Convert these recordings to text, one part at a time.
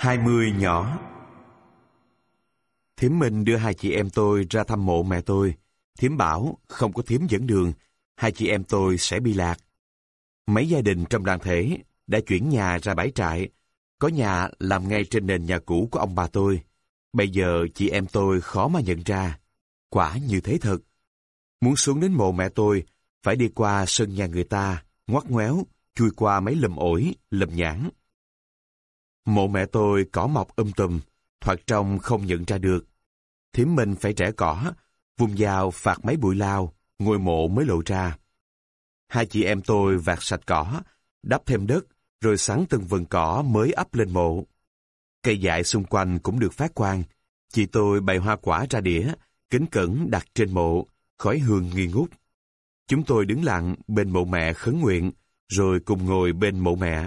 20 nhỏ. Thím Minh đưa hai chị em tôi ra thăm mộ mẹ tôi. Thím bảo không có thím dẫn đường, hai chị em tôi sẽ bị lạc. Mấy gia đình trong đoàn thể đã chuyển nhà ra bãi trại. Có nhà làm ngay trên nền nhà cũ của ông bà tôi. Bây giờ chị em tôi khó mà nhận ra. Quả như thế thật. Muốn xuống đến mộ mẹ tôi, phải đi qua sân nhà người ta, ngoắt ngoéo, chui qua mấy lùm ổi, lùm nhãn. Mộ mẹ tôi cỏ mọc tùm, thoạt trông không nhận ra được. Thím Minh phải rẽ cỏ, vùng dao phạt mấy bụi lao, ngôi mộ mới lộ ra. Hai chị em tôi vạt sạch cỏ, đắp thêm đất, rồi sắn từng vườn cỏ mới ấp lên mộ. Cây dại xung quanh cũng được phát quang. Chị tôi bày hoa quả ra đĩa, kính cẩn đặt trên mộ, khói hương nghi ngút. Chúng tôi đứng lặng bên mộ mẹ khấn nguyện, rồi cùng ngồi bên mộ mẹ.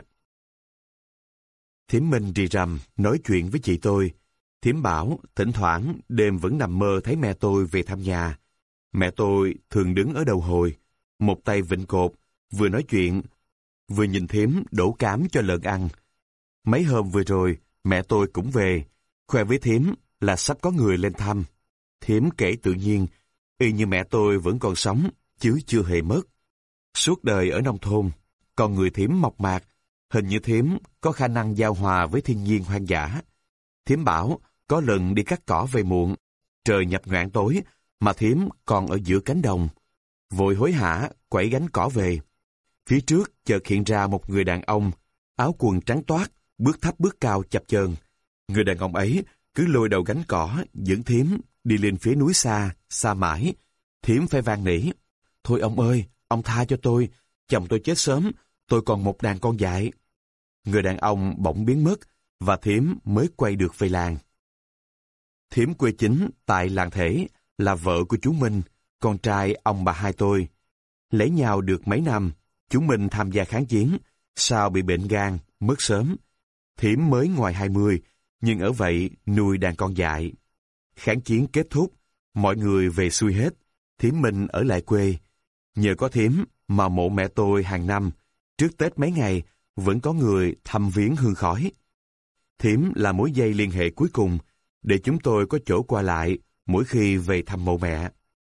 Thím Minh rì rầm nói chuyện với chị tôi. Thím bảo thỉnh thoảng đêm vẫn nằm mơ thấy mẹ tôi về thăm nhà. Mẹ tôi thường đứng ở đầu hồi, một tay vịn cột, vừa nói chuyện, vừa nhìn thím đổ cám cho lợn ăn. Mấy hôm vừa rồi, mẹ tôi cũng về, khoe với thím là sắp có người lên thăm. Thím kể tự nhiên, y như mẹ tôi vẫn còn sống, chứ chưa hề mất. Suốt đời ở nông thôn, con người thím mộc mạc, hình như thím có khả năng giao hòa với thiên nhiên hoang dã. Thím bảo có lần đi cắt cỏ về muộn, trời nhập nhoạng tối mà thím còn ở giữa cánh đồng. Vội hối hả quẩy gánh cỏ về. Phía trước chợt hiện ra một người đàn ông, áo quần trắng toát, bước thấp bước cao chập chờn. Người đàn ông ấy cứ lôi đầu gánh cỏ dẫn thím đi lên phía núi xa, xa mãi. Thím phải van nỉ: "Thôi ông ơi, ông tha cho tôi, chồng tôi chết sớm, tôi còn một đàn con dại." Người đàn ông bỗng biến mất, và thím mới quay được về làng. Thím quê chính tại làng Thể, là vợ của chú Minh, con trai ông bà hai tôi. Lấy nhau được mấy năm, chú Minh tham gia kháng chiến, sau bị bệnh gan, mất sớm. Thím mới ngoài 20, nhưng ở vậy nuôi đàn con dại. Kháng chiến kết thúc, mọi người về xuôi hết, thím Minh ở lại quê. Nhờ có thím mà mộ mẹ tôi hàng năm, trước Tết mấy ngày, vẫn có người thăm viếng hương khói. Thím là mối dây liên hệ cuối cùng, để chúng tôi có chỗ qua lại mỗi khi về thăm mộ mẹ.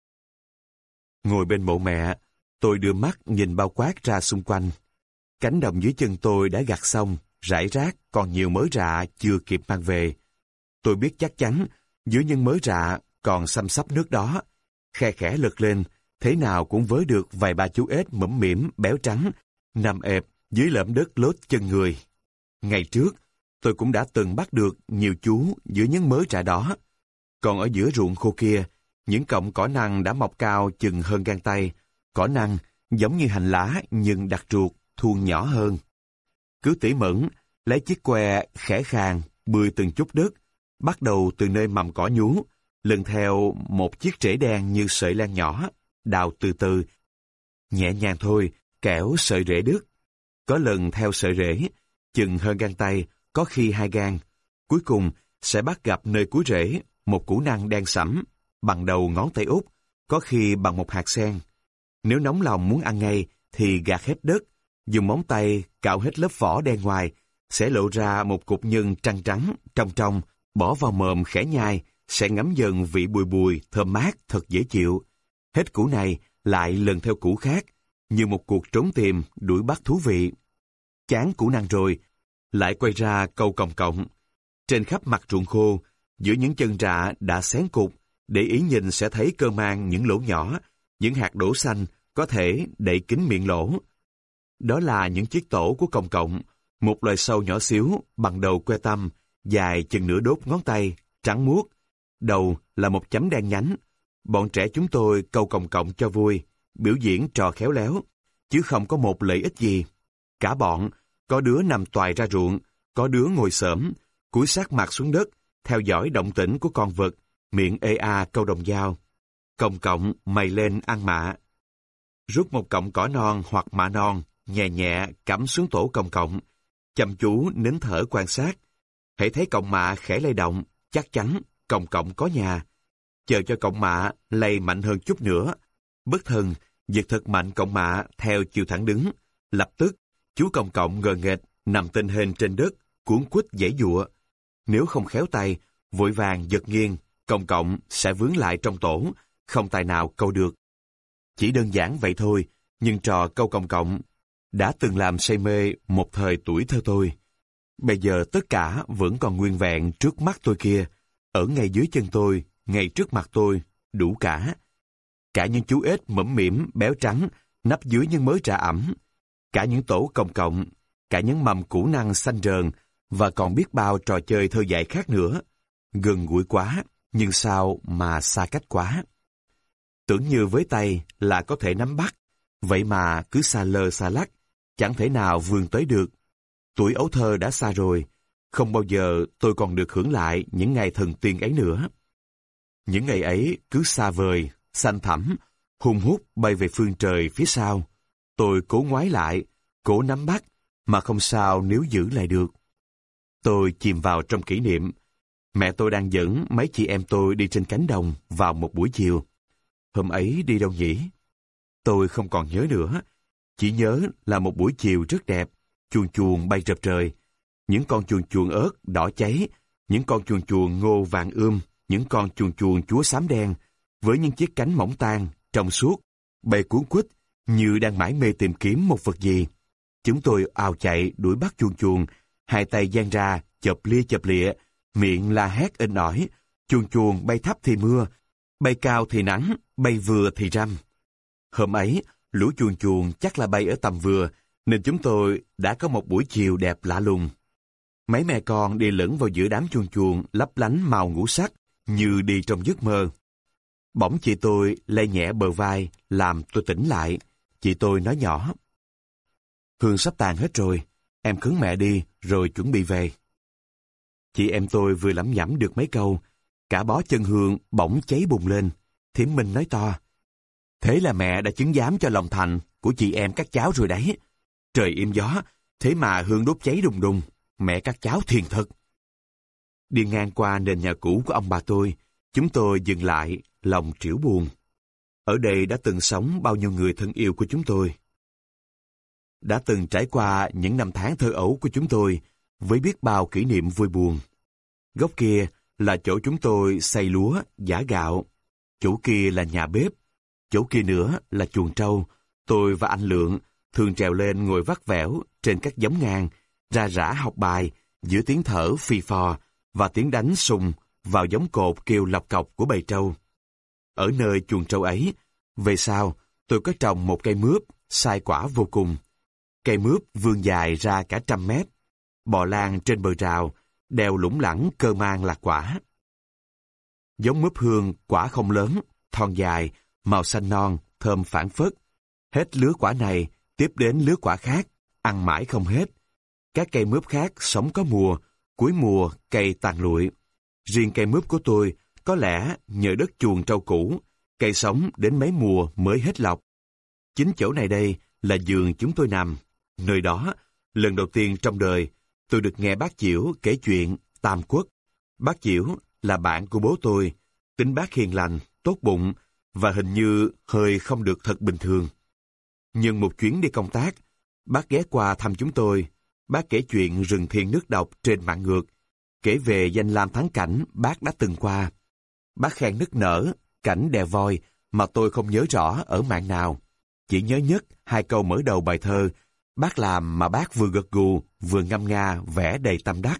Ngồi bên mộ mẹ, tôi đưa mắt nhìn bao quát ra xung quanh. Cánh đồng dưới chân tôi đã gặt xong, rải rác còn nhiều mớ rạ chưa kịp mang về. Tôi biết chắc chắn, dưới những mớ rạ còn xăm xắp nước đó. Khe khẽ lật lên, thế nào cũng vớ được vài ba chú ếch mõm mĩm béo trắng, nằm ẹp dưới lởm đất lốt chân người. Ngày trước, tôi cũng đã từng bắt được nhiều chú giữa những mớ rạ đó. Còn ở giữa ruộng khô kia, những cọng cỏ năng đã mọc cao chừng hơn gang tay. Cỏ năng giống như hành lá nhưng đặc ruột, thuôn nhỏ hơn. Cứ tỉ mẩn, lấy chiếc que khẽ khàng, bươi từng chút đất, bắt đầu từ nơi mầm cỏ nhú, lần theo một chiếc rễ đen như sợi len nhỏ, đào từ từ. Nhẹ nhàng thôi, kẻo sợi rễ đứt. Có lần theo sợi rễ, chừng hơn gang tay, có khi 2 gang. Cuối cùng sẽ bắt gặp nơi cuối rễ một củ năng đen sẫm, bằng đầu ngón tay út, có khi bằng một hạt sen. Nếu nóng lòng muốn ăn ngay thì gạt hết đất, dùng móng tay cạo hết lớp vỏ đen ngoài, sẽ lộ ra một cục nhân trắng trắng, trong trong, bỏ vào mồm khẽ nhai, sẽ ngấm dần vị bùi bùi, thơm mát, thật dễ chịu. Hết củ này, lại lần theo củ khác, như một cuộc trốn tìm, đuổi bắt thú vị. Chán củ năng rồi, lại quay ra câu còng cộng. Trên khắp mặt ruộng khô, giữa những chân rạ đã xén cục, để ý nhìn sẽ thấy cơ man những lỗ nhỏ, những hạt đỗ xanh có thể đậy kín miệng lỗ. Đó là những chiếc tổ của còng cộng, một loài sâu nhỏ xíu bằng đầu que tăm, dài chừng nửa đốt ngón tay, trắng muốt. Đầu là một chấm đen nhánh. Bọn trẻ chúng tôi câu còng cộng cho vui, biểu diễn trò khéo léo, chứ không có một lợi ích gì. Cả bọn, có đứa nằm toài ra ruộng, có đứa ngồi xổm, cúi sát mặt xuống đất, theo dõi động tĩnh của con vật, miệng ê a câu đồng dao. Còng cộng mày lên ăn mạ. Rút một cọng cỏ non hoặc mạ non, nhẹ nhẹ cắm xuống tổ còng cộng, chăm chú nín thở quan sát. Hễ thấy cọng mạ khẽ lay động, chắc chắn còng cộng có nhà. Chờ cho cọng mạ lay mạnh hơn chút nữa, bất thần giật thật mạnh cọng mạ theo chiều thẳng đứng. Lập tức chú còng cộng ngờ nghệch nằm tên hên trên đất, cuống quýt giãy giụa. Nếu không khéo tay, vội vàng giật nghiêng, còng cọng sẽ vướng lại trong tổ, không tài nào câu được. Chỉ đơn giản vậy thôi, nhưng trò câu còng cọng đã từng làm say mê một thời tuổi thơ tôi. Bây giờ tất cả vẫn còn nguyên vẹn trước mắt tôi kia, ở ngay dưới chân tôi, ngay trước mặt tôi, đủ cả. Cả những chú ếch mõm mĩm béo trắng nấp dưới những mớ trà ẩm, cả những tổ còng cọng, cả những mầm củ năng xanh rờn, và còn biết bao trò chơi thơ dại khác nữa. Gần gũi quá, nhưng sao mà xa cách quá. Tưởng như với tay là có thể nắm bắt, vậy mà cứ xa lơ xa lắc, chẳng thể nào vươn tới được. Tuổi ấu thơ đã xa rồi, không bao giờ tôi còn được hưởng lại những ngày thần tiên ấy nữa. Những ngày ấy cứ xa vời, xanh thẳm, hùng hút bay về phương trời phía sau. Tôi cố ngoái lại, cố nắm bắt, mà không sao nếu giữ lại được. Tôi chìm vào trong kỷ niệm. Mẹ tôi đang dẫn mấy chị em tôi đi trên cánh đồng vào một buổi chiều. Hôm ấy đi đâu nhỉ? Tôi không còn nhớ nữa. Chỉ nhớ là một buổi chiều rất đẹp, chuồn chuồn bay rập trời. Những con chuồn chuồn ớt đỏ cháy, những con chuồn chuồn ngô vàng những con chuồn chuồn chúa xám đen, với những chiếc cánh mỏng tang, trong suốt, bay cuốn quýt như đang mải mê tìm kiếm một vật gì. Chúng tôi ào chạy đuổi bắt chuồn chuồn, hai tay dang ra, chộp lịa, miệng la hét inh ỏi. Chuồn chuồn bay thấp thì mưa, bay cao thì nắng, bay vừa thì răm. Hôm ấy, lũ chuồn chuồn chắc là bay ở tầm vừa, nên chúng tôi đã có một buổi chiều đẹp lạ lùng. Mấy mẹ con đi lẫn vào giữa đám chuồn chuồn lấp lánh màu ngũ sắc, như đi trong giấc mơ. Bỗng chị tôi lay nhẹ bờ vai, làm tôi tỉnh lại. Chị tôi nói nhỏ: "Hương sắp tàn hết rồi, em khấn mẹ đi, rồi chuẩn bị về." Chị em tôi vừa lẩm nhẩm được mấy câu, cả bó chân hương bỗng cháy bùng lên. Thím Minh nói to: "Thế là mẹ đã chứng giám cho lòng thành của chị em các cháu rồi đấy. Trời im gió, thế mà hương đốt cháy đùng đùng. Mẹ các cháu thiền thật." Đi ngang qua nền nhà cũ của ông bà tôi, chúng tôi dừng lại, lòng trĩu buồn. Ở đây đã từng sống bao nhiêu người thân yêu của chúng tôi. Đã từng trải qua những năm tháng thơ ấu của chúng tôi, với biết bao kỷ niệm vui buồn. Góc kia là chỗ chúng tôi xay lúa, giã gạo. Chỗ kia là nhà bếp. Chỗ kia nữa là chuồng trâu. Tôi và anh Lượng thường trèo lên ngồi vắt vẻo trên các giống ngang, ra rã học bài giữa tiếng thở phì phò và tiếng đánh sùng vào giống cột kêu lọc cọc của bầy trâu. Ở nơi chuồng trâu ấy, về sau, tôi có trồng một cây mướp, sai quả vô cùng. Cây mướp vươn dài ra cả 100 mét, bò lan trên bờ rào, đèo lủng lẳng cơ mang lạc quả. Giống mướp hương, quả không lớn, thon dài, màu xanh non, thơm phảng phất. Hết lứa quả này, tiếp đến lứa quả khác, ăn mãi không hết. Các cây mướp khác sống có mùa, cuối mùa cây tàn lụi. Riêng cây mướp của tôi, có lẽ nhờ đất chuồng trâu cũ, cây sống đến mấy mùa mới hết lọc. Chính chỗ này đây là giường chúng tôi nằm. Nơi đó, lần đầu tiên trong đời, tôi được nghe bác Chiểu kể chuyện Tam Quốc. Bác Chiểu là bạn của bố tôi, tính bác hiền lành, tốt bụng, và hình như hơi không được thật bình thường. Nhưng một chuyến đi công tác, bác ghé qua thăm chúng tôi. Bác kể chuyện rừng thiêng nước độc trên Mạn Ngược, kể về danh lam thắng cảnh bác đã từng qua. Bác khen nức nở cảnh đè voi mà tôi không nhớ rõ ở mạn nào. Chỉ nhớ nhất 2 câu mở đầu bài thơ bác làm mà bác vừa gật gù vừa ngâm nga vẽ đầy tâm đắc.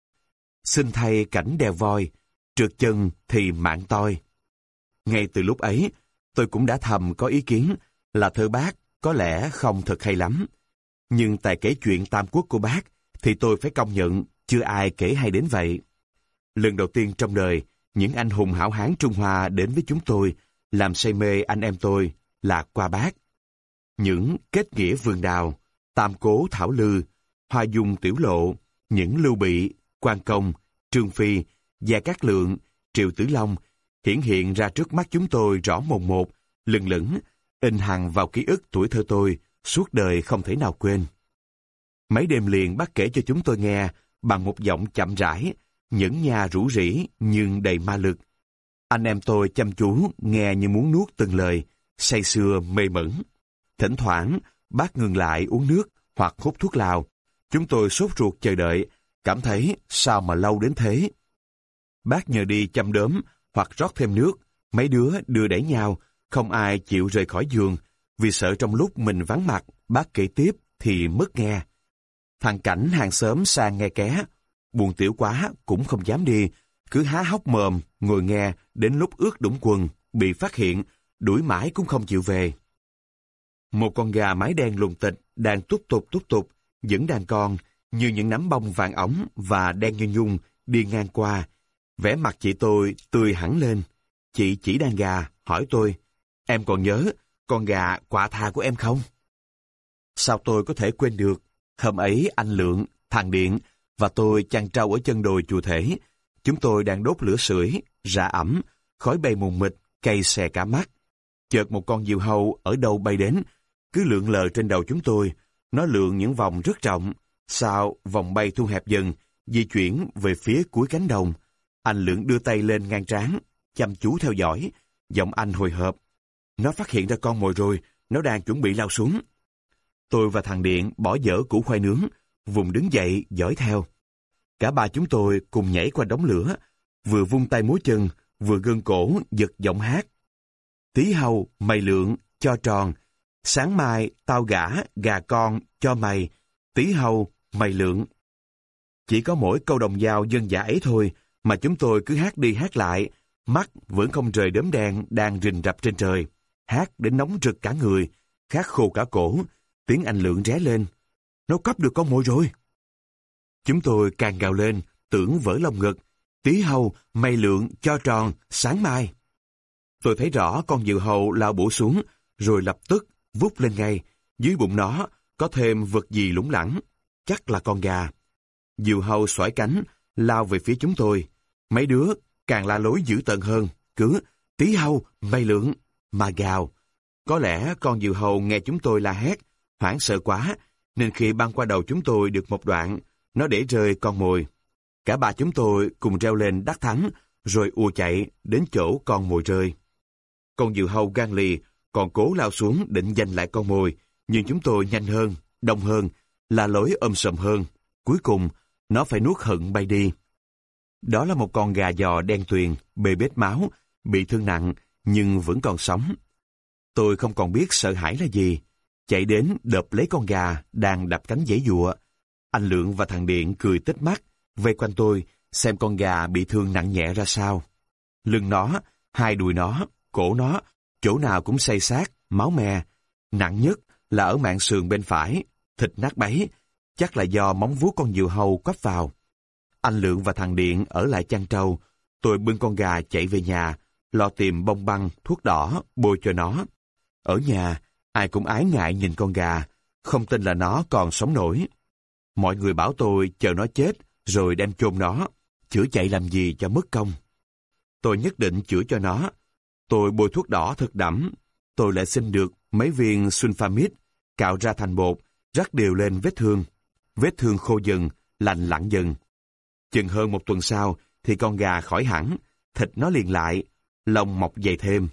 Xin thay cảnh đè voi, trượt chân thì mạn toi. Ngay từ lúc ấy, tôi cũng đã thầm có ý kiến là thơ bác có lẽ không thật hay lắm. Nhưng tài kể chuyện Tam Quốc của bác thì tôi phải công nhận chưa ai kể hay đến vậy. Lần đầu tiên trong đời, những anh hùng hảo hán Trung Hoa đến với chúng tôi, làm say mê anh em tôi là qua bác. Những kết nghĩa vườn đào, Tam Cố Thảo Lư, Hoa Dung Tiểu Lộ, những Lưu Bị, Quan Công, Trương Phi, Gia Cát Lượng, Triệu Tử Long hiển hiện ra trước mắt chúng tôi rõ mồn một, lừng lững, in hằn vào ký ức tuổi thơ tôi, suốt đời không thể nào quên. Mấy đêm liền bác kể cho chúng tôi nghe bằng một giọng chậm rãi, nhẫn nha rũ rỉ nhưng đầy ma lực. Anh em tôi chăm chú nghe như muốn nuốt từng lời, say sưa mê mẩn. Thỉnh thoảng bác ngừng lại uống nước hoặc hút thuốc lào. Chúng tôi sốt ruột chờ đợi cảm thấy sao mà lâu đến thế. Bác nhờ đi chăm đốm hoặc rót thêm nước, mấy đứa đưa đẩy nhau, không ai chịu rời khỏi giường, vì sợ trong lúc mình vắng mặt, bác kể tiếp thì mất nghe. Thằng Cảnh hàng xóm sang nghe ké, buồn tiểu quá cũng không dám đi, cứ há hốc mồm, ngồi nghe đến lúc ướt đũng quần, bị phát hiện, đuổi mãi cũng không chịu về. Một con gà mái đen lùng tịch đang tút tụt, dẫn đàn con như những nắm bông vàng óng và đen như nhung đi ngang qua. Vẻ mặt chị tôi tươi hẳn lên. Chị chỉ đàn gà, hỏi tôi, em còn nhớ con gà quạ thà của em không? Sao tôi có thể quên được? Hôm ấy anh Lượng, thằng Điện và tôi chăn trâu ở chân đồi chùa Thể. Chúng tôi đang đốt lửa sưởi, rạ ẩm, khói bay mù mịt, cay xè cả mắt. Chợt một con diều hâu ở đâu bay đến, cứ lượn lờ trên đầu chúng tôi. Nó lượn những vòng rất rộng, sau vòng bay thu hẹp dần, di chuyển về phía cuối cánh đồng. Anh Lượng đưa tay lên ngang trán, chăm chú theo dõi, giọng anh hồi hộp. Nó phát hiện ra con mồi rồi, nó đang chuẩn bị lao xuống. Tôi và thằng Điện bỏ dở củ khoai nướng, vùng đứng dậy dõi theo. Cả ba chúng tôi cùng nhảy qua đống lửa, vừa vung tay múa chân, vừa gân cổ giật giọng hát. Tí hầu, mày Lượng, cho tròn. Sáng mai, tao gà con, cho mày. Tí hầu, mày Lượng. Chỉ có mỗi câu đồng dao dân dã ấy thôi, mà chúng tôi cứ hát đi hát lại, mắt vẫn không rời đốm đen đang rình rập trên trời. Hát đến nóng rực cả người, khát khô cả cổ, tiếng anh Lượng ré lên. Nó cắp được con mồi rồi. Chúng tôi càng gào lên, tưởng vỡ lồng ngực. Tí hầu, mày Lượng, cho tròn, sáng mai. Tôi thấy rõ con diều hầu lao bổ xuống, rồi lập tức vút lên ngay. Dưới bụng nó có thêm vật gì lủng lẳng, chắc là con gà. Diều hầu xoải cánh, lao về phía chúng tôi. Mấy đứa càng la lối dữ tợn hơn, cứ Tí hầu, mày Lượng, mà gào. Có lẽ con diều hầu nghe chúng tôi la hét, hoảng sợ quá, nên khi băng qua đầu chúng tôi được một đoạn, nó để rơi con mồi. Cả ba chúng tôi cùng reo lên đắc thắng, rồi ùa chạy đến chỗ con mồi rơi. Con diều hâu gan lì, còn cố lao xuống định giành lại con mồi, nhưng chúng tôi nhanh hơn, đông hơn, la lối sòm hơn. Cuối cùng, nó phải nuốt hận bay đi. Đó là một con gà giò đen tuyền, bê bết máu, bị thương nặng, nhưng vẫn còn sống. Tôi không còn biết sợ hãi là gì. Chạy đến đợp lấy con gà đang đập cánh giãy giụa. Anh Lượng và thằng Điện cười tít mắt, vây quanh tôi, xem con gà bị thương nặng nhẹ ra sao. Lưng nó, hai đùi nó, cổ nó, chỗ nào cũng xây xát, máu me. Nặng nhất là ở mạn sườn bên phải, thịt nát bấy, chắc là do móng vuốt con diều hâu quắp vào. Anh Lượng và thằng Điện ở lại chăn trâu, tôi bưng con gà chạy về nhà, lo tìm bông băng, thuốc đỏ, bôi cho nó. Ở nhà, ai cũng ái ngại nhìn con gà, không tin là nó còn sống nổi. Mọi người bảo tôi chờ nó chết, rồi đem chôn nó, chữa chạy làm gì cho mất công. Tôi nhất định chữa cho nó. Tôi bôi thuốc đỏ thật đẫm. Tôi lại xin được mấy viên sulfamide, cạo ra thành bột, rắc đều lên vết thương. Vết thương khô dần, lành lặn dần. Chừng hơn một tuần sau thì con gà khỏi hẳn, thịt nó liền lại, lông mọc dày thêm.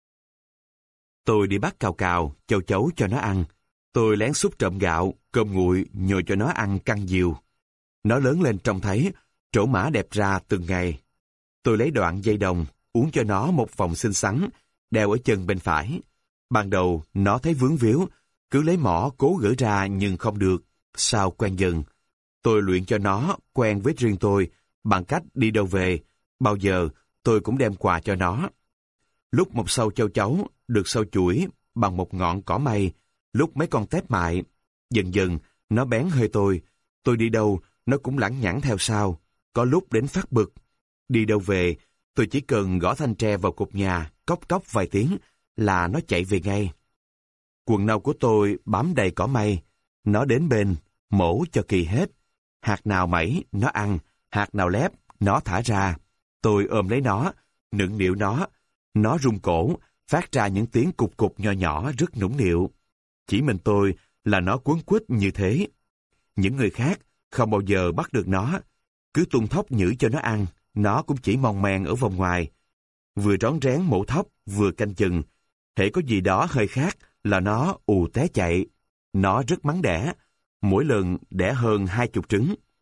Tôi đi bắt cào cào, châu chấu cho nó ăn. Tôi lén xúc trộm gạo, cơm nguội nhồi cho nó ăn căng diều. Nó lớn lên trông thấy, trổ mã đẹp ra từng ngày. Tôi lấy đoạn dây đồng, uốn cho nó một vòng xinh xắn, đeo ở chân bên phải. Ban đầu nó thấy vướng víu, cứ lấy mỏ cố gỡ ra nhưng không được. Sau quen dần, tôi luyện cho nó quen với riêng tôi bằng cách đi đâu về, bao giờ tôi cũng đem quà cho nó. Lúc một sâu châu chấu được sâu chuỗi bằng một ngọn cỏ mây, lúc mấy con tép mại. Dần dần nó bén hơi tôi đi đâu nó cũng lẳng nhẳng theo sau, có lúc đến phát bực. Đi đâu về, tôi chỉ cần gõ thanh tre vào cột nhà, cốc cốc vài tiếng là nó chạy về ngay. Quần nâu của tôi bám đầy cỏ mây, nó đến bên, mổ cho kỳ hết. Hạt nào mẩy, nó ăn, hạt nào lép, nó thả ra. Tôi ôm lấy nó, nựng nịu nó rung cổ, phát ra những tiếng cục cục nho nhỏ rất nũng nịu. Chỉ mình tôi là nó quấn quýt như thế. Những người khác không bao giờ bắt được nó, cứ tung thóc nhử cho nó ăn, nó cũng chỉ mong men ở vòng ngoài. Vừa rón rén mổ thóc, vừa canh chừng. Hễ có gì đó hơi khác là nó ù té chạy. Nó rất mắn đẻ, mỗi lần đẻ hơn 20 trứng.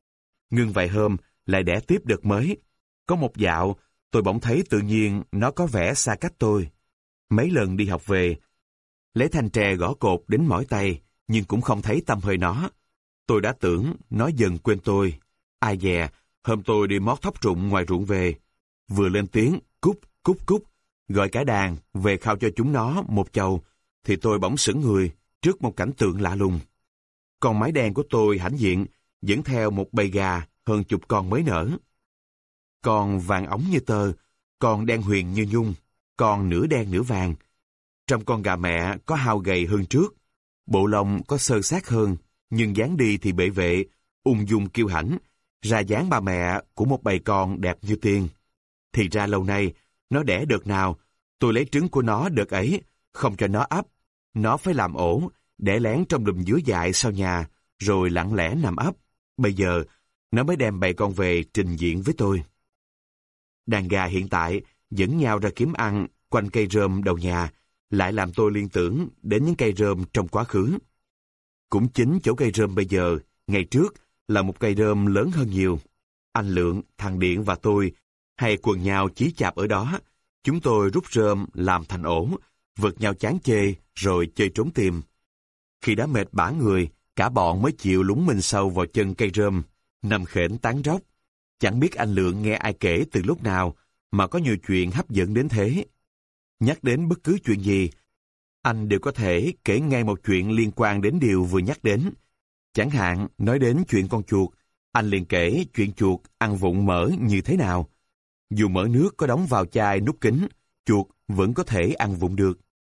Ngưng vài hôm, lại đẻ tiếp đợt mới. Có một dạo, tôi bỗng thấy tự nhiên nó có vẻ xa cách tôi. Mấy lần đi học về, lấy thanh tre gõ cột đến mỏi tay, nhưng cũng không thấy tăm hơi nó. Tôi đã tưởng nó dần quên tôi. Ai dè, hôm tôi đi mót thóc rụng ngoài ruộng về. Vừa lên tiếng, cúc, cúc, cúc, gọi cả đàn về khao cho chúng nó một chầu, thì tôi bỗng sững người trước một cảnh tượng lạ lùng. Con mái đen của tôi hãnh diện, dẫn theo một bầy gà hơn chục con mới nở. Con vàng óng như tơ, con đen huyền như nhung, con nửa đen nửa vàng. Trong con gà mẹ có hao gầy hơn trước, bộ lông có xơ xác hơn, nhưng dáng đi thì bệ vệ, ung dung kiêu hãnh, ra dáng bà mẹ của một bầy con đẹp như tiên. Thì ra lâu nay, nó đẻ đợt nào, tôi lấy trứng của nó đợt ấy, không cho nó ấp. Nó phải làm ổ, để lén trong lùm dứa dại sau nhà, rồi lặng lẽ nằm ấp. Bây giờ, nó mới đem bầy con về trình diễn với tôi. Đàn gà hiện tại dẫn nhau ra kiếm ăn quanh cây rơm đầu nhà, lại làm tôi liên tưởng đến những cây rơm trong quá khứ. Cũng chính chỗ cây rơm bây giờ, ngày trước, là một cây rơm lớn hơn nhiều. Anh Lượng, thằng Điện và tôi hay quần nhau chí chạp ở đó. Chúng tôi rút rơm làm thành ổ, vượt nhau chán chê rồi chơi trốn tìm. Khi đã mệt bã người, cả bọn mới chịu lún mình sâu vào chân cây rơm, nằm khểnh tán róc. Chẳng biết anh Lượng nghe ai kể từ lúc nào mà có nhiều chuyện hấp dẫn đến thế. Nhắc đến bất cứ chuyện gì, anh đều có thể kể ngay một chuyện liên quan đến điều vừa nhắc đến. Chẳng hạn, nói đến chuyện con chuột, anh liền kể chuyện chuột ăn vụng mỡ như thế nào. Dù mỡ nước có đóng vào chai nút kính, chuột vẫn có thể ăn vụng được.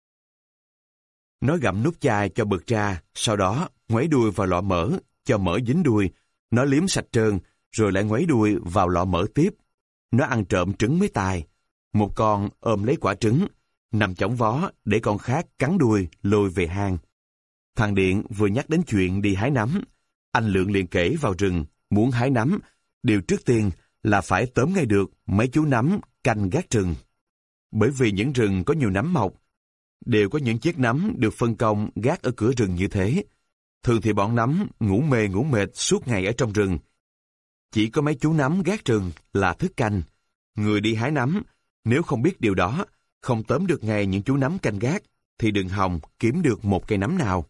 Nó gặm nút chai cho bật ra, sau đó ngoáy đuôi vào lọ mỡ, cho mỡ dính đuôi. Nó liếm sạch trơn, rồi lại ngoáy đuôi vào lọ mỡ tiếp. Nó ăn trộm trứng mấy tài. Một con ôm lấy quả trứng, nằm chõng vó để con khác cắn đuôi lôi về hang. Thằng Điện vừa nhắc đến chuyện đi hái nấm. Anh Lượng liền kể vào rừng, muốn hái nấm, điều trước tiên là phải tóm ngay được mấy chú nấm canh gác rừng. Bởi vì những rừng có nhiều nấm mọc, đều có những chiếc nấm được phân công gác ở cửa rừng như thế. Thường thì bọn nấm ngủ mê ngủ mệt suốt ngày ở trong rừng. Chỉ có mấy chú nấm gác rừng là thức canh. Người đi hái nấm, nếu không biết điều đó, không tóm được ngay những chú nấm canh gác, thì đừng hòng kiếm được một cây nấm nào.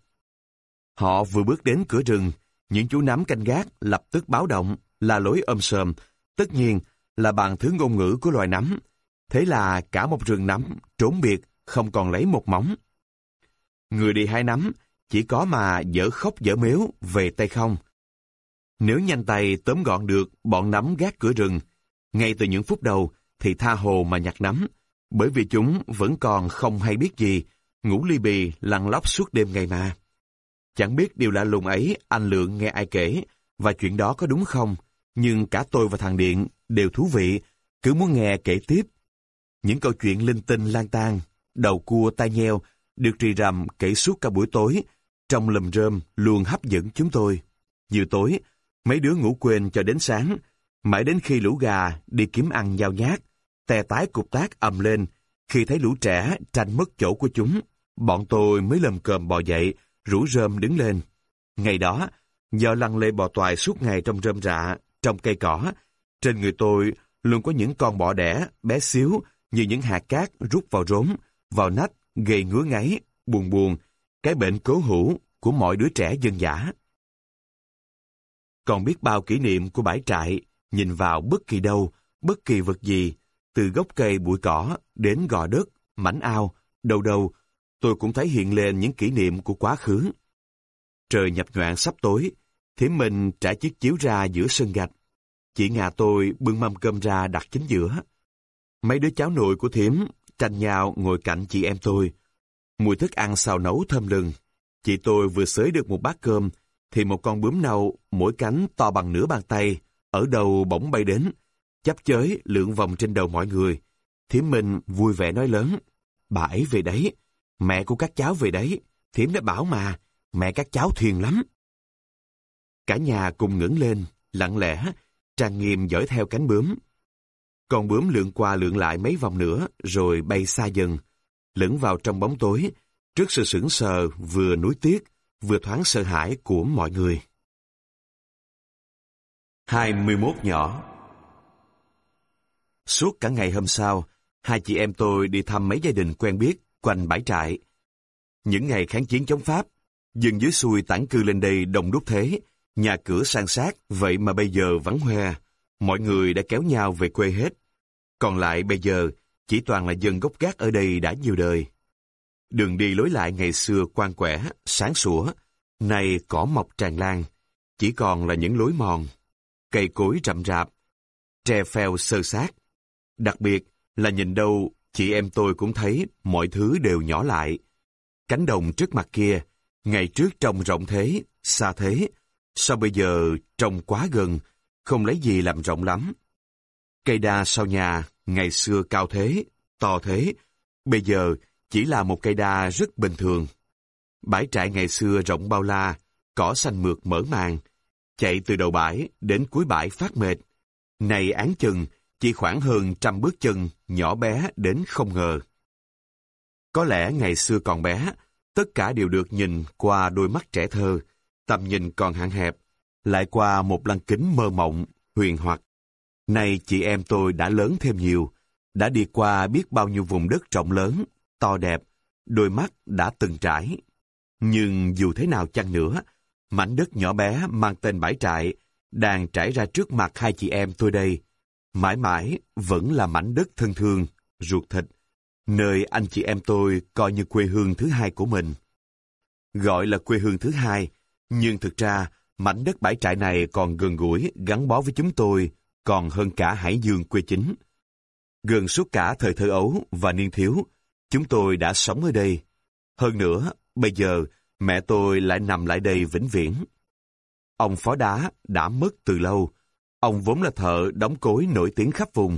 Họ vừa bước đến cửa rừng, những chú nấm canh gác lập tức báo động, la lối sòm, tất nhiên là bằng thứ ngôn ngữ của loài nấm. Thế là cả một rừng nấm trốn biệt, không còn lấy một móng. Người đi hái nấm chỉ có mà dở khóc dở mếu về tay không. Nếu nhanh tay tóm gọn được bọn nấm gác cửa rừng, ngay từ những phút đầu thì tha hồ mà nhặt nấm, bởi vì chúng vẫn còn không hay biết gì, ngủ li bì lăn lóc suốt đêm ngày mà. Chẳng biết điều lạ lùng ấy anh Lượng nghe ai kể, và chuyện đó có đúng không, nhưng cả tôi và thằng Điện đều thú vị, cứ muốn nghe kể tiếp. Những câu chuyện linh tinh lang tang, đầu cua tai nheo, được rì rầm kể suốt cả buổi tối, trong lùm rơm luôn hấp dẫn chúng tôi. Nhiều tối, mấy đứa ngủ quên cho đến sáng, mãi đến khi lũ gà đi kiếm ăn nhao nhác, tè tái cục tác ầm lên, khi thấy lũ trẻ tranh mất chỗ của chúng, bọn tôi mới lầm cồm bò dậy, rủ rơm đứng lên. Ngày đó, do lăn lê bò toài suốt ngày trong rơm rạ, trong cây cỏ, trên người tôi luôn có những con bọ đẻ bé xíu như những hạt cát rút vào rốn, vào nách, gây ngứa ngáy, buồn buồn, cái bệnh cố hữu của mọi đứa trẻ dân dã. Còn biết bao kỷ niệm của bãi trại, nhìn vào bất kỳ đâu, bất kỳ vật gì, từ gốc cây bụi cỏ đến gò đất, mảnh ao, đâu đâu, tôi cũng thấy hiện lên những kỷ niệm của quá khứ. Trời nhập nhoạng sắp tối, Thiểm Minh trải chiếc chiếu ra giữa sân gạch. Chị Nga tôi bưng mâm cơm ra đặt chính giữa. Mấy đứa cháu nội của Thiểm tranh nhau ngồi cạnh chị em tôi. Mùi thức ăn xào nấu thơm lừng. Chị tôi vừa xới được một bát cơm, thì một con bướm nâu, mỗi cánh to bằng nửa bàn tay, ở đầu bỗng bay đến, chắp chới lượn vòng trên đầu mọi người. Thiểm Minh vui vẻ nói lớn, bà ấy về đấy, mẹ của các cháu về đấy, Thiểm đã bảo mà, mẹ các cháu thuyền lắm. Cả nhà cùng ngẩng lên, lặng lẽ, trang nghiêm dõi theo cánh bướm. Con bướm lượn qua lượn lại mấy vòng nữa, rồi bay xa dần, lẫn vào trong bóng tối, trước sự sững sờ vừa nuối tiếc, vừa thoáng sợ hãi của mọi người. 21 nhỏ. Suốt cả ngày hôm sau, hai chị em tôi đi thăm mấy gia đình quen biết quanh bãi trại. Những ngày kháng chiến chống Pháp, dân dưới xuôi tản cư lên đây đông đúc thế, nhà cửa san sát, vậy mà bây giờ vắng hoe, mọi người đã kéo nhau về quê hết. Còn lại bây giờ, chỉ toàn là dân gốc gác ở đây đã nhiều đời. Đường đi lối lại ngày xưa quang quẻ, sáng sủa, nay cỏ mọc tràn lan, chỉ còn là những lối mòn, cây cối rậm rạp, tre pheo xơ xác. Đặc biệt là nhìn đâu, chị em tôi cũng thấy mọi thứ đều nhỏ lại. Cánh đồng trước mặt kia, ngày trước trông rộng thế, xa thế, sao bây giờ trông quá gần, không lấy gì làm rộng lắm. Cây đa sau nhà, ngày xưa cao thế, to thế, bây giờ chỉ là một cây đa rất bình thường. Bãi trại ngày xưa rộng bao la, cỏ xanh mượt mở màng, chạy từ đầu bãi đến cuối bãi phát mệt. Này áng chừng, chỉ khoảng hơn 100 bước chân, nhỏ bé đến không ngờ. Có lẽ ngày xưa còn bé, tất cả đều được nhìn qua đôi mắt trẻ thơ, tầm nhìn còn hạn hẹp, lại qua một lăng kính mơ mộng, huyền hoặc. Nay chị em tôi đã lớn thêm nhiều, đã đi qua biết bao nhiêu vùng đất rộng lớn, to đẹp, đôi mắt đã từng trải. Nhưng dù thế nào chăng nữa, mảnh đất nhỏ bé mang tên bãi trại đang trải ra trước mặt hai chị em tôi đây, mãi mãi vẫn là mảnh đất thân thương, ruột thịt, nơi anh chị em tôi coi như quê hương thứ hai của mình. Gọi là quê hương thứ hai, nhưng thực ra mảnh đất bãi trại này còn gần gũi gắn bó với chúng tôi còn hơn cả Hải Dương quê chính. Gần suốt cả thời thơ ấu và niên thiếu, chúng tôi đã sống ở đây. Hơn nữa, bây giờ mẹ tôi lại nằm lại đây vĩnh viễn. Ông Phó Đá đã mất từ lâu. Ông vốn là thợ đóng cối nổi tiếng khắp vùng.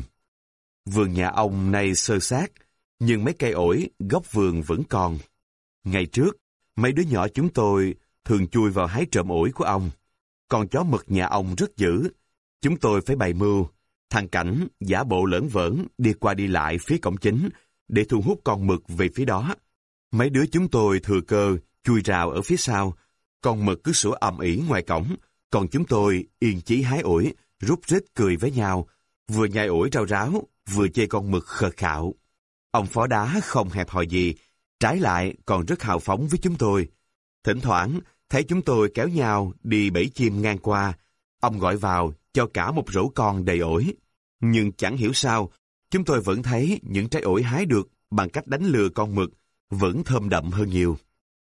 Vườn nhà ông nay xơ xác, nhưng mấy cây ổi góc vườn vẫn còn. Ngày trước, mấy đứa nhỏ chúng tôi thường chui vào hái trộm ổi của ông. Con chó mực nhà ông rất dữ. Chúng tôi phải bày mưu. Thằng Cảnh giả bộ lởn vởn đi qua đi lại phía cổng chính để thu hút con mực về phía đó. Mấy đứa chúng tôi thừa cơ chui rào ở phía sau. Con mực cứ sủa ầm ĩ ngoài cổng, còn chúng tôi yên chí hái ổi, rút rít cười với nhau, vừa nhai ổi rau ráo, vừa chê con mực khờ khạo. Ông Phó Đá không hẹp hòi gì, trái lại còn rất hào phóng với chúng tôi. Thỉnh thoảng, thấy chúng tôi kéo nhau đi bẫy chim ngang qua, ông gọi vào cho cả một rổ con đầy ổi. Nhưng chẳng hiểu sao, chúng tôi vẫn thấy những trái ổi hái được bằng cách đánh lừa con mực vẫn thơm đậm hơn nhiều.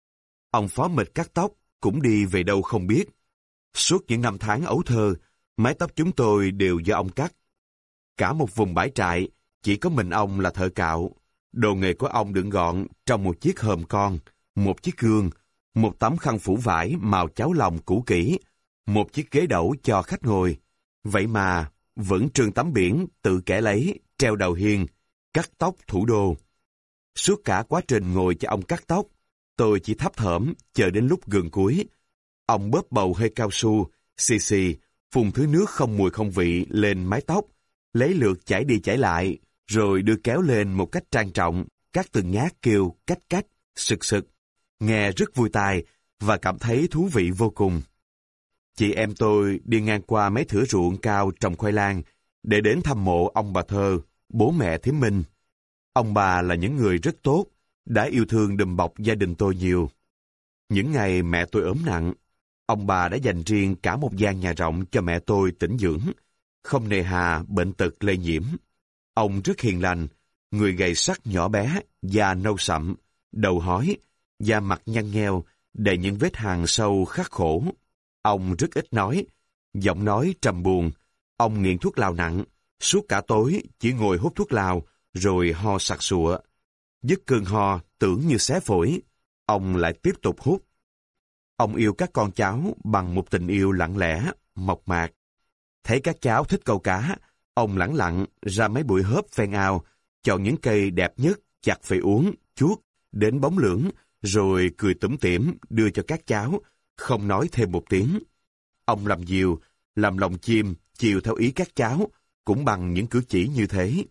Ông Phó Mịch cắt tóc cũng đi về đâu không biết. Suốt những năm tháng ấu thơ, mái tóc chúng tôi đều do ông cắt. Cả một vùng bãi trại, chỉ có mình ông là thợ cạo. Đồ nghề của ông đựng gọn trong một chiếc hòm con, một chiếc gương, một tấm khăn phủ vải màu cháo lòng cũ kỹ, một chiếc ghế đẩu cho khách ngồi. Vậy mà, vẫn trương tấm biển tự kẻ lấy, treo đầu hiên, cắt tóc thủ đô. Suốt cả quá trình ngồi cho ông cắt tóc, tôi chỉ thấp thởm chờ đến lúc gần cuối. Ông bóp bầu hơi cao su, xì xì, phun thứ nước không mùi không vị lên mái tóc, lấy lượt chải đi chải lại, rồi đưa kéo lên một cách trang trọng, cắt từng nhát kêu cách cách, sực sực. Nghe rất vui tai và cảm thấy thú vị vô cùng. Chị em tôi đi ngang qua mấy thửa ruộng cao trồng khoai lang để đến thăm mộ ông bà Thơ, bố mẹ Thím Minh. Ông bà là những người rất tốt, đã yêu thương đùm bọc gia đình tôi nhiều. Những ngày mẹ tôi ốm nặng, ông bà đã dành riêng cả một gian nhà rộng cho mẹ tôi tĩnh dưỡng, không nề hà bệnh tật lây nhiễm. Ông rất hiền lành, người gầy sắc nhỏ bé, da nâu sậm, đầu hói, da mặt nhăn nheo, đầy những vết hằn sâu khắc khổ. Ông rất ít nói, giọng nói trầm buồn. Ông nghiện thuốc lào nặng, suốt cả tối chỉ ngồi hút thuốc lào, rồi ho sặc sụa. Dứt cơn ho tưởng như xé phổi, ông lại tiếp tục hút. Ông yêu các con cháu bằng một tình yêu lặng lẽ, mộc mạc. Thấy các cháu thích câu cá, ông lẳng lặng ra mấy bụi hớp ven ao, chọn những cây đẹp nhất, chặt về uống, chuốt, đến bóng lưỡng, rồi cười tủm tỉm đưa cho các cháu, không nói thêm một tiếng. Ông làm diều, làm lồng chim, chiều theo ý các cháu, cũng bằng những cử chỉ như thế.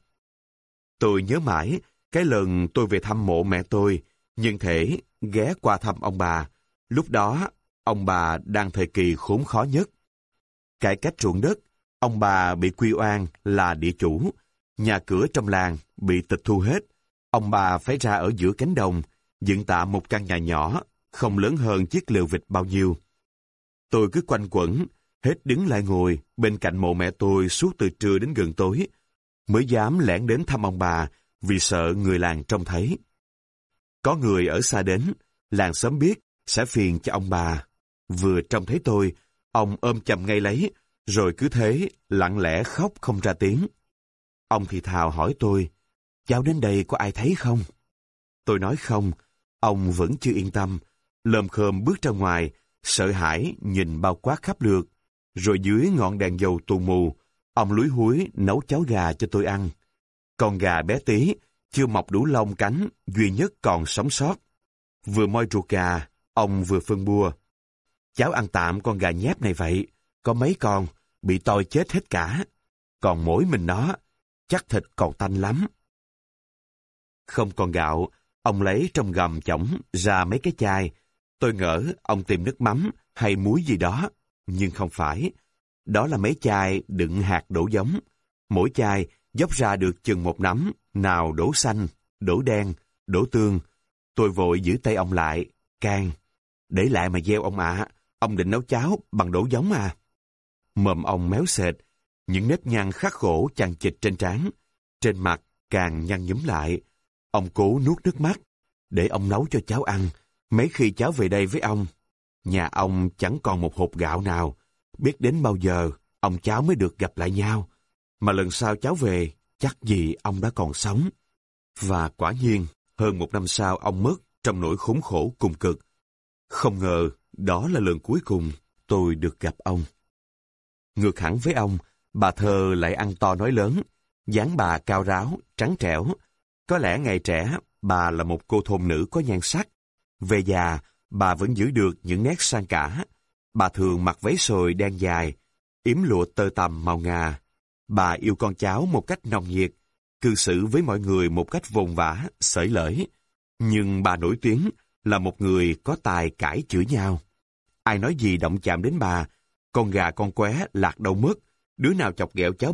Tôi nhớ mãi, cái lần tôi về thăm mộ mẹ tôi, nhân thể ghé qua thăm ông bà. Lúc đó, ông bà đang thời kỳ khốn khó nhất. Cải cách ruộng đất, Ông bà bị quy oan là địa chủ, nhà cửa trong làng bị tịch thu hết. Ông bà phải ra ở giữa cánh đồng, dựng tạm một căn nhà nhỏ, không lớn hơn chiếc lều vịt bao nhiêu. Tôi cứ quanh quẩn, hết đứng lại ngồi bên cạnh mộ mẹ tôi suốt từ trưa đến gần tối, mới dám lẻn đến thăm ông bà vì sợ người làng trông thấy. Có người ở xa đến, làng xóm biết sẽ phiền cho ông bà. Vừa trông thấy tôi, ông ôm chầm ngay lấy, rồi cứ thế lặng lẽ khóc không ra tiếng. Ông thì thào hỏi tôi, cháu đến đây có ai thấy không? Tôi nói không. Ông vẫn chưa yên tâm, lơm khơm bước ra ngoài, sợ hãi nhìn bao quát khắp lượt. Rồi dưới ngọn đèn dầu tù mù, ông lúi húi nấu cháo gà cho tôi ăn. Con gà bé tí, chưa mọc đủ lông cánh, duy nhất còn sống sót. Vừa moi ruột gà, ông vừa phân bua. Cháu ăn tạm con gà nhép này vậy, có mấy con, bị tôi chết hết cả. Còn mỗi mình nó, chắc thịt còn tanh lắm. Không còn gạo, ông lấy trong gầm chõng ra mấy cái chai. Tôi ngỡ ông tìm nước mắm hay muối gì đó, nhưng không phải. Đó là mấy chai đựng hạt đổ giống. Mỗi chai dốc ra được chừng một nắm, nào đổ xanh, đổ đen, đổ tương. Tôi vội giữ tay ông lại, can. Để lại mà gieo ông ạ, ông định nấu cháo bằng đổ giống à? Mồm ông méo sệt, những nếp nhăn khắc khổ chằng chịt trên trán. Trên mặt càng nhăn nhúm lại. Ông cố nuốt nước mắt, để ông nấu cho cháu ăn. Mấy khi cháu về đây với ông, nhà ông chẳng còn một hột gạo nào. Biết đến bao giờ ông cháu mới được gặp lại nhau. Mà lần sau cháu về, chắc gì ông đã còn sống. Và quả nhiên, hơn một năm sau ông mất trong nỗi khốn khổ cùng cực. Không ngờ, đó là lần cuối cùng tôi được gặp ông. Ngược hẳn với ông, bà Thơ lại ăn to nói lớn, dáng bà cao ráo, trắng trẻo. Có lẽ ngày trẻ, bà là một cô thôn nữ có nhan sắc. Về già, bà vẫn giữ được những nét sang cả. Bà thường mặc váy sồi đen dài, yếm lụa tơ tằm màu ngà. Bà yêu con cháu một cách nồng nhiệt, cư xử với mọi người một cách vồn vã, xởi lởi. Nhưng bà nổi tiếng là một người có tài cãi chửi nhau. Ai nói gì động chạm đến bà, con gà con qué lạc đâu mất, đứa nào chọc ghẹo cháu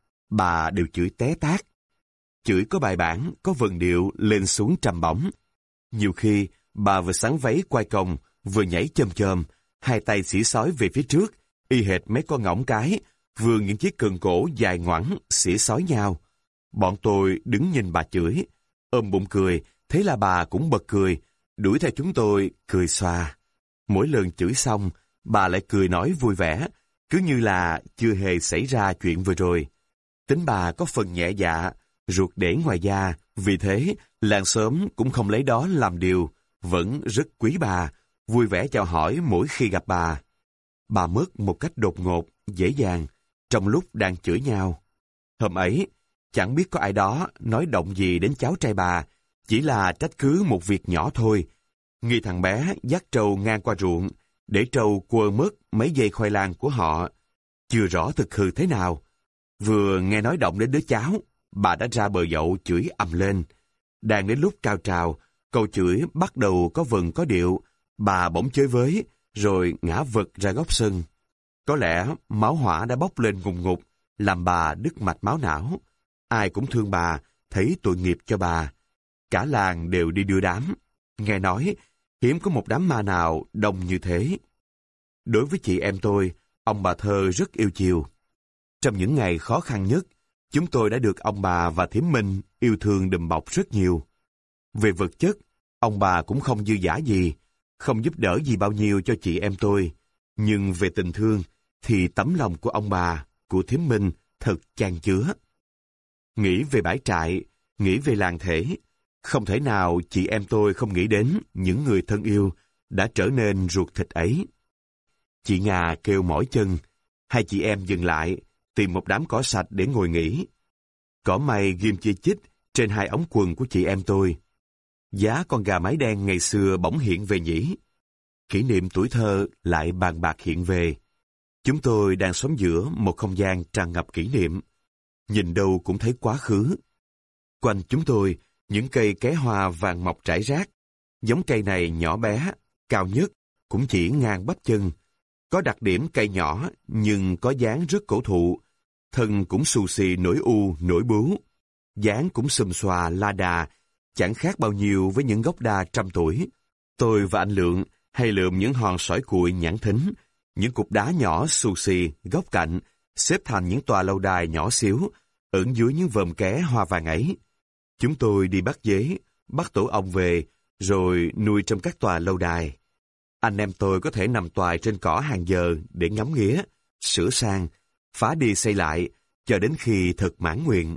bà đều chửi té tát. Chửi có bài bản, có vần điệu lên xuống trầm bổng. Nhiều khi, bà vừa sắn váy quay cong, vừa nhảy chôm chôm, hai tay xỉ xói về phía trước, y hệt mấy con ngỗng cái, vươn những chiếc cần cổ dài ngoẵng, xỉ xói nhau. Bọn tôi đứng nhìn bà chửi, ôm bụng cười, thế là bà cũng bật cười, đuổi theo chúng tôi, cười xòa. Mỗi lần chửi xong, bà lại cười nói vui vẻ, cứ như là chưa hề xảy ra chuyện vừa rồi. Tính bà có phần nhẹ dạ, ruột để ngoài da, vì thế làng xóm cũng không lấy đó làm điều, vẫn rất quý bà, vui vẻ chào hỏi mỗi khi gặp bà. Bà mất một cách đột ngột, dễ dàng, trong lúc đang chửi nhau. Hôm ấy, chẳng biết có ai đó nói động gì đến cháu trai bà, chỉ là trách cứ một việc nhỏ thôi. Nghi thằng bé dắt trâu ngang qua ruộng, để trâu quơ mất mấy dây khoai lang của họ. Chưa rõ thực hư thế nào. Vừa nghe nói động đến đứa cháu, bà đã ra bờ dậu chửi ầm lên. Đang đến lúc cao trào, câu chửi bắt đầu có vần có điệu, bà bỗng chới với, rồi ngã vật ra góc sân. Có lẽ máu hỏa đã bốc lên ngùn ngụt, làm bà đứt mạch máu não. Ai cũng thương bà, thấy tội nghiệp cho bà. Cả làng đều đi đưa đám. Nghe nói, hiếm có một đám ma nào đông như thế. Đối với chị em tôi, ông bà Thơ rất yêu chiều. Trong những ngày khó khăn nhất, chúng tôi đã được ông bà và thím Minh yêu thương đùm bọc rất nhiều. Về vật chất, ông bà cũng không dư dả gì, không giúp đỡ gì bao nhiêu cho chị em tôi. Nhưng về tình thương, thì tấm lòng của ông bà, của thím Minh thật chan chứa. Nghĩ về bãi trại, nghĩ về làng thể, không thể nào chị em tôi không nghĩ đến những người thân yêu đã trở nên ruột thịt ấy. Chị Ngà kêu mỏi chân, hai chị em dừng lại, tìm một đám cỏ sạch để ngồi nghỉ. Cỏ mây ghim chi chít trên hai ống quần của chị em tôi. Giá con gà mái đen ngày xưa bỗng hiện về nhỉ. Kỷ niệm tuổi thơ lại bàn bạc hiện về. Chúng tôi đang sống giữa một không gian tràn ngập kỷ niệm. Nhìn đâu cũng thấy quá khứ. Quanh chúng tôi, những cây ké hoa vàng mọc rải rác. Giống cây này nhỏ bé, cao nhất, cũng chỉ ngang bắp chân. Có đặc điểm cây nhỏ nhưng có dáng rất cổ thụ, thân cũng xù xì nổi u nổi bướu, dáng cũng xùm xòa la đà, chẳng khác bao nhiêu với những gốc đa trăm tuổi. Tôi và anh Lượng hay lượm những hòn sỏi cuội nhẵn thính, những cục đá nhỏ xù xì, góc cạnh, xếp thành những tòa lâu đài nhỏ xíu, ẩn dưới những vòm ké hoa vàng ấy. Chúng tôi đi bắt dế, bắt tổ ong về, rồi nuôi trong các tòa lâu đài. Anh em tôi có thể nằm toài trên cỏ hàng giờ để ngắm nghía, sửa sang, phá đi xây lại, cho đến khi thật mãn nguyện.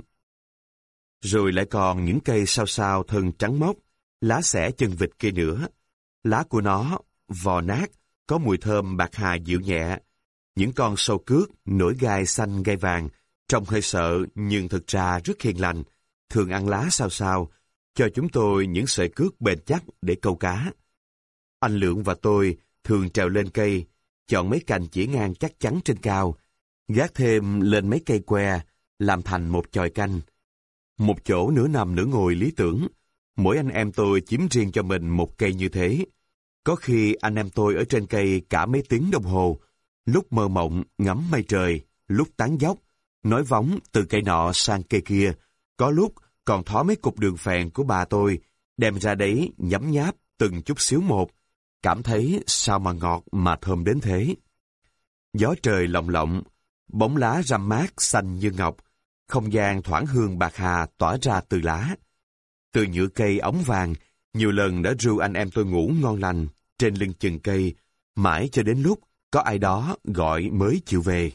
Rồi lại còn những cây sao sao thân trắng mốc, lá xẻ chân vịt kia nữa. Lá của nó, vò nát, có mùi thơm bạc hà dịu nhẹ. Những con sâu cước, nổi gai xanh gai vàng, trông hơi sợ nhưng thực ra rất hiền lành, thường ăn lá sao sao, cho chúng tôi những sợi cước bền chắc để câu cá. Anh Lượng và tôi thường trèo lên cây, chọn mấy cành chỉ ngang chắc chắn trên cao, gác thêm lên mấy cây que, làm thành một chòi canh. Một chỗ nửa nằm nửa ngồi lý tưởng, mỗi anh em tôi chiếm riêng cho mình một cây như thế. Có khi anh em tôi ở trên cây cả mấy tiếng đồng hồ, lúc mơ mộng ngắm mây trời, lúc tán dóc, nói vóng từ cây nọ sang cây kia, có lúc còn thó mấy cục đường phèn của bà tôi, đem ra đấy nhấm nháp từng chút xíu một, cảm thấy sao mà ngọt mà thơm đến thế. Gió trời lộng lộng, bóng lá râm mát xanh như ngọc, không gian thoảng hương bạc hà tỏa ra từ lá. Từ nhựa cây ống vàng, nhiều lần đã ru anh em tôi ngủ ngon lành trên lưng chừng cây, mãi cho đến lúc có ai đó gọi mới chịu về.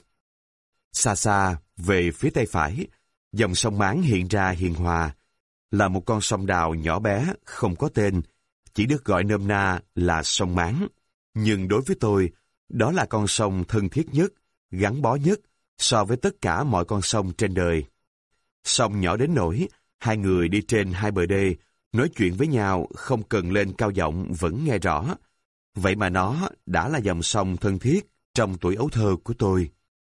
Xa xa, về phía tay phải, dòng sông Máng hiện ra hiền hòa, là một con sông đào nhỏ bé, không có tên, chỉ được gọi nôm na là sông Máng. Nhưng đối với tôi, đó là con sông thân thiết nhất, gắn bó nhất so với tất cả mọi con sông trên đời. Sông nhỏ đến nỗi, hai người đi trên hai bờ đê, nói chuyện với nhau không cần lên cao giọng vẫn nghe rõ. Vậy mà nó đã là dòng sông thân thiết trong tuổi ấu thơ của tôi.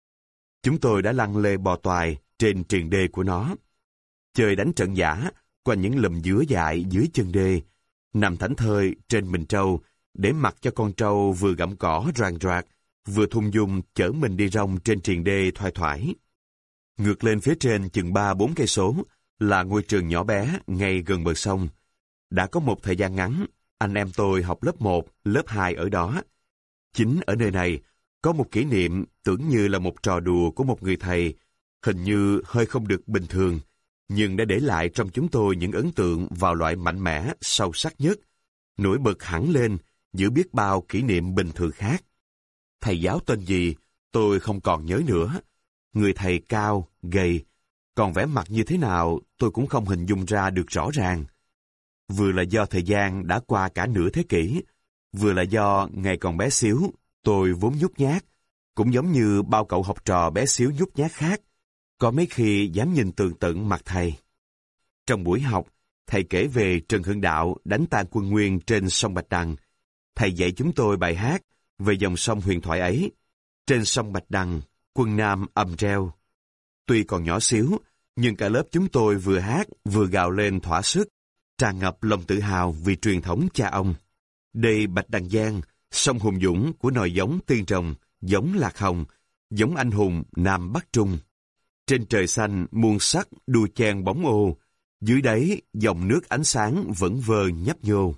Chúng tôi đã lăn lê bò toài trên triền đê của nó, chơi đánh trận giả qua những lùm dứa dại dưới chân đê, nằm thảnh thơi trên mình trâu để mặc cho con trâu vừa gặm cỏ roàng roạc, vừa thung dung chở mình đi rong trên triền đê thoai thoải. Ngược lên phía trên chừng 3-4 cây số là ngôi trường nhỏ bé ngay gần bờ sông. Đã có một thời gian ngắn, anh em tôi học lớp 1, lớp 2 ở đó. Chính ở nơi này, có một kỷ niệm tưởng như là một trò đùa của một người thầy, hình như hơi không được bình thường, nhưng đã để lại trong chúng tôi những ấn tượng vào loại mạnh mẽ, sâu sắc nhất, nổi bật hẳn lên giữa biết bao kỷ niệm bình thường khác. Thầy giáo tên gì, tôi không còn nhớ nữa. Người thầy cao, gầy, còn vẻ mặt như thế nào tôi cũng không hình dung ra được rõ ràng. Vừa là do thời gian đã qua cả nửa thế kỷ, vừa là do ngày còn bé xíu, tôi vốn nhút nhát, cũng giống như bao cậu học trò bé xíu nhút nhát khác, có mấy khi dám nhìn tường tận mặt thầy. Trong buổi học, thầy kể về Trần Hưng Đạo đánh tan quân Nguyên trên sông Bạch Đằng. Thầy dạy chúng tôi bài hát về dòng sông huyền thoại ấy. Trên sông Bạch Đằng, quân Nam ầm reo. Tuy còn nhỏ xíu, nhưng cả lớp chúng tôi vừa hát vừa gào lên thỏa sức, tràn ngập lòng tự hào vì truyền thống cha ông. Đây Bạch Đằng Giang, sông hùng dũng của nòi giống Tiên Rồng, giống Lạc Hồng, giống anh hùng Nam Bắc Trung. Trên trời xanh muôn sắc đua chen bóng ô, dưới đáy dòng nước ánh sáng vẫn vơ nhấp nhô.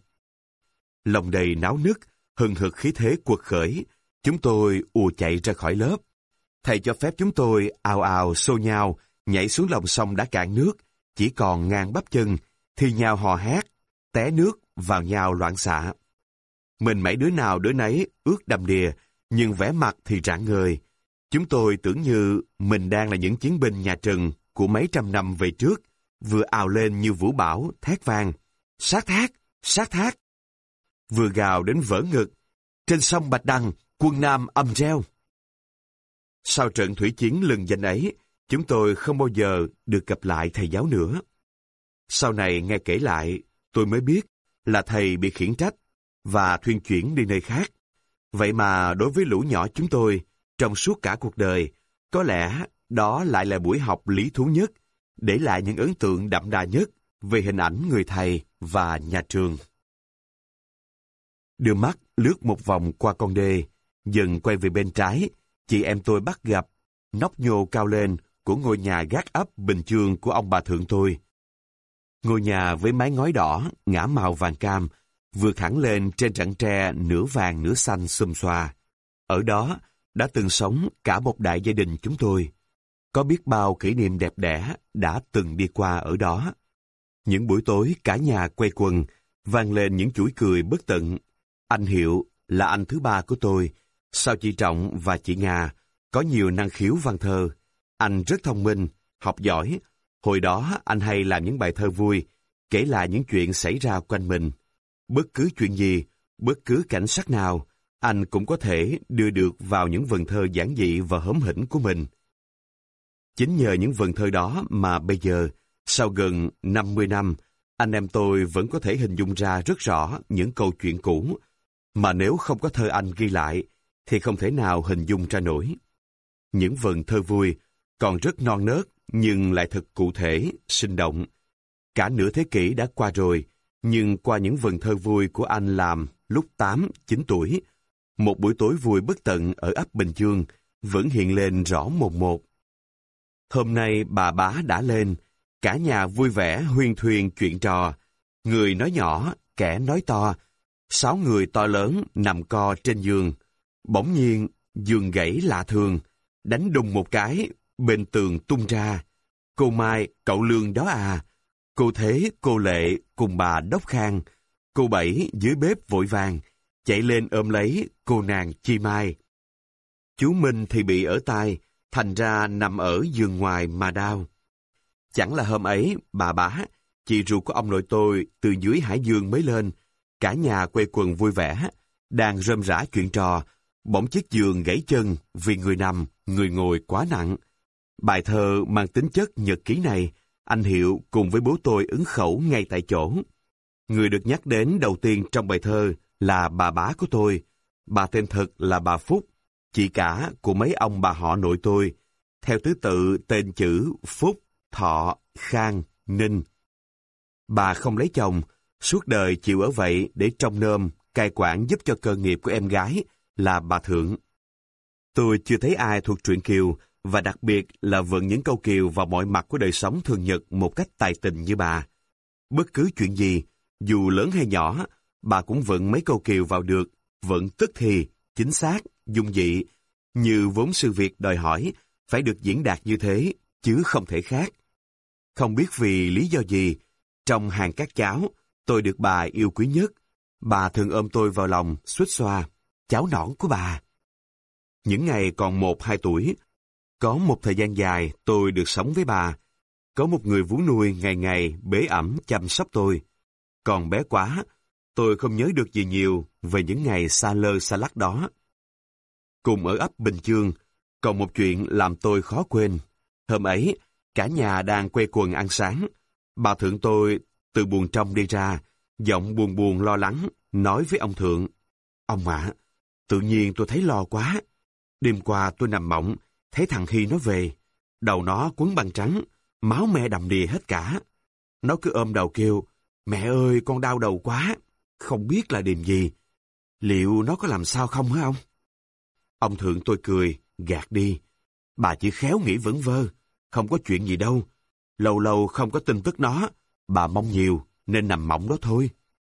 Lòng đầy náo nức, hừng hực khí thế cuộc khởi, chúng tôi ùa chạy ra khỏi lớp. Thầy cho phép chúng tôi ào ào xô nhau, nhảy xuống lòng sông đã cạn nước, chỉ còn ngang bắp chân, thì nhau hò hét, té nước vào nhau loạn xạ. Mình mấy đứa nào đứa nấy ướt đầm đìa, nhưng vẻ mặt thì rạng ngời. Chúng tôi tưởng như mình đang là những chiến binh nhà Trần của mấy trăm năm về trước, vừa ào lên như vũ bão, thét vang. Sát thác! Sát thác! Vừa gào đến vỡ ngực. Trên sông Bạch Đằng, quân Nam ầm reo. Sau trận thủy chiến lừng danh ấy, chúng tôi không bao giờ được gặp lại thầy giáo nữa. Sau này nghe kể lại, tôi mới biết là thầy bị khiển trách và thuyên chuyển đi nơi khác. Vậy mà đối với lũ nhỏ chúng tôi, trong suốt cả cuộc đời, có lẽ đó lại là buổi học lý thú nhất, để lại những ấn tượng đậm đà nhất về hình ảnh người thầy và nhà trường. Đưa mắt lướt một vòng qua con đê, dần quay về bên trái, chị em tôi bắt gặp, nóc nhô cao lên, của ngôi nhà gác ấp Bình Chương của ông bà thượng tôi. Ngôi nhà với mái ngói đỏ, ngả màu vàng cam, vượt hẳn lên trên rặng tre nửa vàng nửa xanh xum xoa. Ở đó đã từng sống cả một đại gia đình chúng tôi. Có biết bao kỷ niệm đẹp đẽ đã từng đi qua ở đó. Những buổi tối cả nhà quây quần, vang lên những chuỗi cười bất tận. Anh Hiệu là anh thứ ba của tôi, sau chị Trọng và chị Nga, có nhiều năng khiếu văn thơ. Anh rất thông minh, học giỏi. Hồi đó anh hay làm những bài thơ vui, kể lại những chuyện xảy ra quanh mình. Bất cứ chuyện gì, bất cứ cảnh sắc nào, anh cũng có thể đưa được vào những vần thơ giản dị và hóm hỉnh của mình. Chính nhờ những vần thơ đó mà bây giờ, sau gần 50 năm, anh em tôi vẫn có thể hình dung ra rất rõ những câu chuyện cũ, mà nếu không có thơ anh ghi lại, thì không thể nào hình dung ra nổi. Những vần thơ vui, còn rất non nớt, nhưng lại thật cụ thể, sinh động. Cả nửa thế kỷ đã qua rồi, nhưng qua những vần thơ vui của anh làm lúc 8, 9 tuổi, một buổi tối vui bất tận ở ấp Bình Chương vẫn hiện lên rõ mồn một. Hôm nay bà Bá đã lên, cả nhà vui vẻ huyên thuyên chuyện trò, người nói nhỏ, kẻ nói to. 6 người to lớn nằm co trên giường. Bỗng nhiên, giường gãy lạ thường, đánh đùng một cái, bên tường tung ra. Cô Mai, cậu Lương đó à. Cô Thế, cô Lệ cùng bà Đốc Khang. Cô Bảy dưới bếp vội vàng, chạy lên ôm lấy cô nàng Chi Mai. Chú Minh thì bị ở tai, thành ra nằm ở giường ngoài mà đau. Chẳng là hôm ấy, bà Bá, chị ruột của ông nội tôi từ dưới Hải Dương mới lên, cả nhà quây quần vui vẻ, đang rơm rã chuyện trò, bỗng chiếc giường gãy chân vì người nằm, người ngồi quá nặng. Bài thơ mang tính chất nhật ký này, anh Hiệu cùng với bố tôi ứng khẩu ngay tại chỗ. Người được nhắc đến đầu tiên trong bài thơ là bà Bá của tôi. Bà tên thật là bà Phúc, chị cả của mấy ông bà họ nội tôi, theo thứ tự tên chữ Phúc, Thọ, Khang, Ninh. Bà không lấy chồng, suốt đời chịu ở vậy để trông nom, cai quản giúp cho cơ nghiệp của em gái là bà Thượng. Tôi chưa thấy ai thuộc truyện Kiều, và đặc biệt là vận những câu Kiều vào mọi mặt của đời sống thường nhật một cách tài tình như bà. Bất cứ chuyện gì, dù lớn hay nhỏ, bà cũng vận mấy câu Kiều vào được, vận tức thì, chính xác, dung dị, như vốn sự việc đòi hỏi, phải được diễn đạt như thế, chứ không thể khác. Không biết vì lý do gì, trong hàng các cháu, tôi được bà yêu quý nhất. Bà thường ôm tôi vào lòng, xuýt xoa, cháu nõn của bà. Những ngày còn 1-2 tuổi, có một thời gian dài tôi được sống với bà. Có một người vú nuôi ngày ngày bế ẵm chăm sóc tôi. Còn bé quá, tôi không nhớ được gì nhiều về những ngày xa lơ xa lắc đó. Cùng ở ấp Bình Chương, còn một chuyện làm tôi khó quên. Hôm ấy, cả nhà đang quây quần ăn sáng. Bà Thượng tôi từ buồng trong đi ra, giọng buồn buồn lo lắng, nói với ông Thượng. Ông ạ, tự nhiên tôi thấy lo quá. Đêm qua tôi nằm mộng, thấy thằng Hy nó về. Đầu nó quấn băng trắng, máu me đầm đìa hết cả. Nó cứ ôm đầu kêu, mẹ ơi con đau đầu quá, không biết là điềm gì. Liệu nó có làm sao không hả ông? Ông Thượng tôi cười, gạt đi. Bà chỉ khéo nghĩ vẩn vơ, không có chuyện gì đâu. Lâu lâu không có tin tức nó, bà mong nhiều nên nằm mộng đó thôi.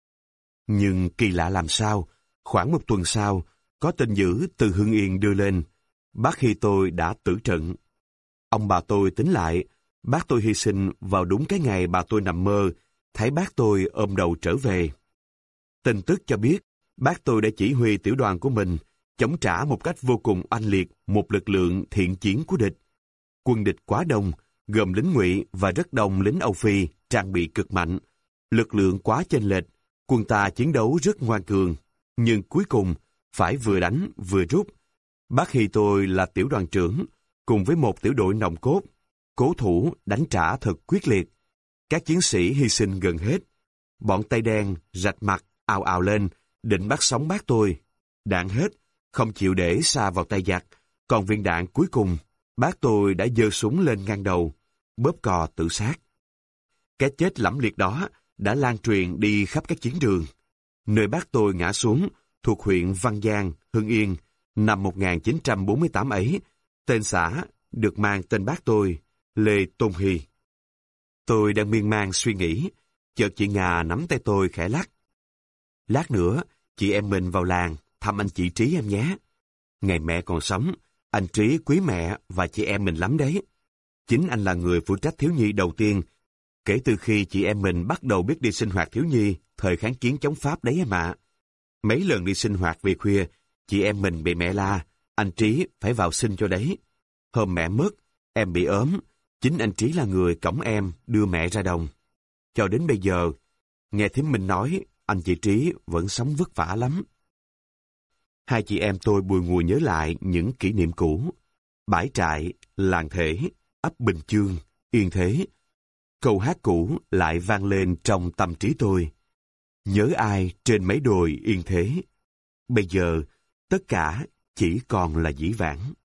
Nhưng kỳ lạ làm sao, khoảng 1 tuần sau, có tin dữ từ Hưng Yên đưa lên. Bác Hy tôi đã tử trận. Ông bà tôi tính lại, bác tôi hy sinh vào đúng cái ngày bà tôi nằm mơ, thấy bác tôi ôm đầu trở về. Tin tức cho biết, bác tôi đã chỉ huy tiểu đoàn của mình chống trả một cách vô cùng oanh liệt một lực lượng thiện chiến của địch. Quân địch quá đông, gồm lính Ngụy và rất đông lính Âu Phi, trang bị cực mạnh. Lực lượng quá chênh lệch, quân ta chiến đấu rất ngoan cường, nhưng cuối cùng phải vừa đánh vừa rút. Bác Hy tôi là tiểu đoàn trưởng, cùng với một tiểu đội nòng cốt, cố thủ đánh trả thật quyết liệt. Các chiến sĩ hy sinh gần hết. Bọn Tây Đen rạch mặt ào ào lên, định bắt sống bác tôi. Đạn hết, không chịu để xa vào tay giặc. Còn viên đạn cuối cùng, bác tôi đã giơ súng lên ngang đầu, bóp cò tự sát. Cái chết lẫm liệt đó đã lan truyền đi khắp các chiến trường. Nơi bác tôi ngã xuống, thuộc huyện Văn Giang, Hưng Yên, năm 1948 ấy, tên xã được mang tên bác tôi Lê Tôn Hy. Tôi đang miên man suy nghĩ, chợt chị Ngà nắm tay tôi khẽ lắc. Lát nữa, chị em mình vào làng thăm anh chị Trí em nhé. Ngày mẹ còn sống, anh Trí quý mẹ và chị em mình lắm đấy. Chính anh là người phụ trách thiếu nhi đầu tiên kể từ khi chị em mình bắt đầu biết đi sinh hoạt thiếu nhi thời kháng chiến chống Pháp đấy em ạ. Mấy lần đi sinh hoạt về khuya, chị em mình bị mẹ la, anh Trí phải vào sinh cho đấy. Hôm mẹ mất, em bị ốm, chính anh Trí là người cõng em đưa mẹ ra đồng. Cho đến bây giờ, nghe thím Minh nói, anh chị Trí vẫn sống vất vả lắm. Hai chị em tôi bùi ngùi nhớ lại những kỷ niệm cũ. Bãi trại, làng thể, ấp Bình Chương, Yên Thế. Câu hát cũ lại vang lên trong tâm trí tôi. Nhớ ai trên mấy đồi Yên Thế. Bây giờ, tất cả chỉ còn là dĩ vãng.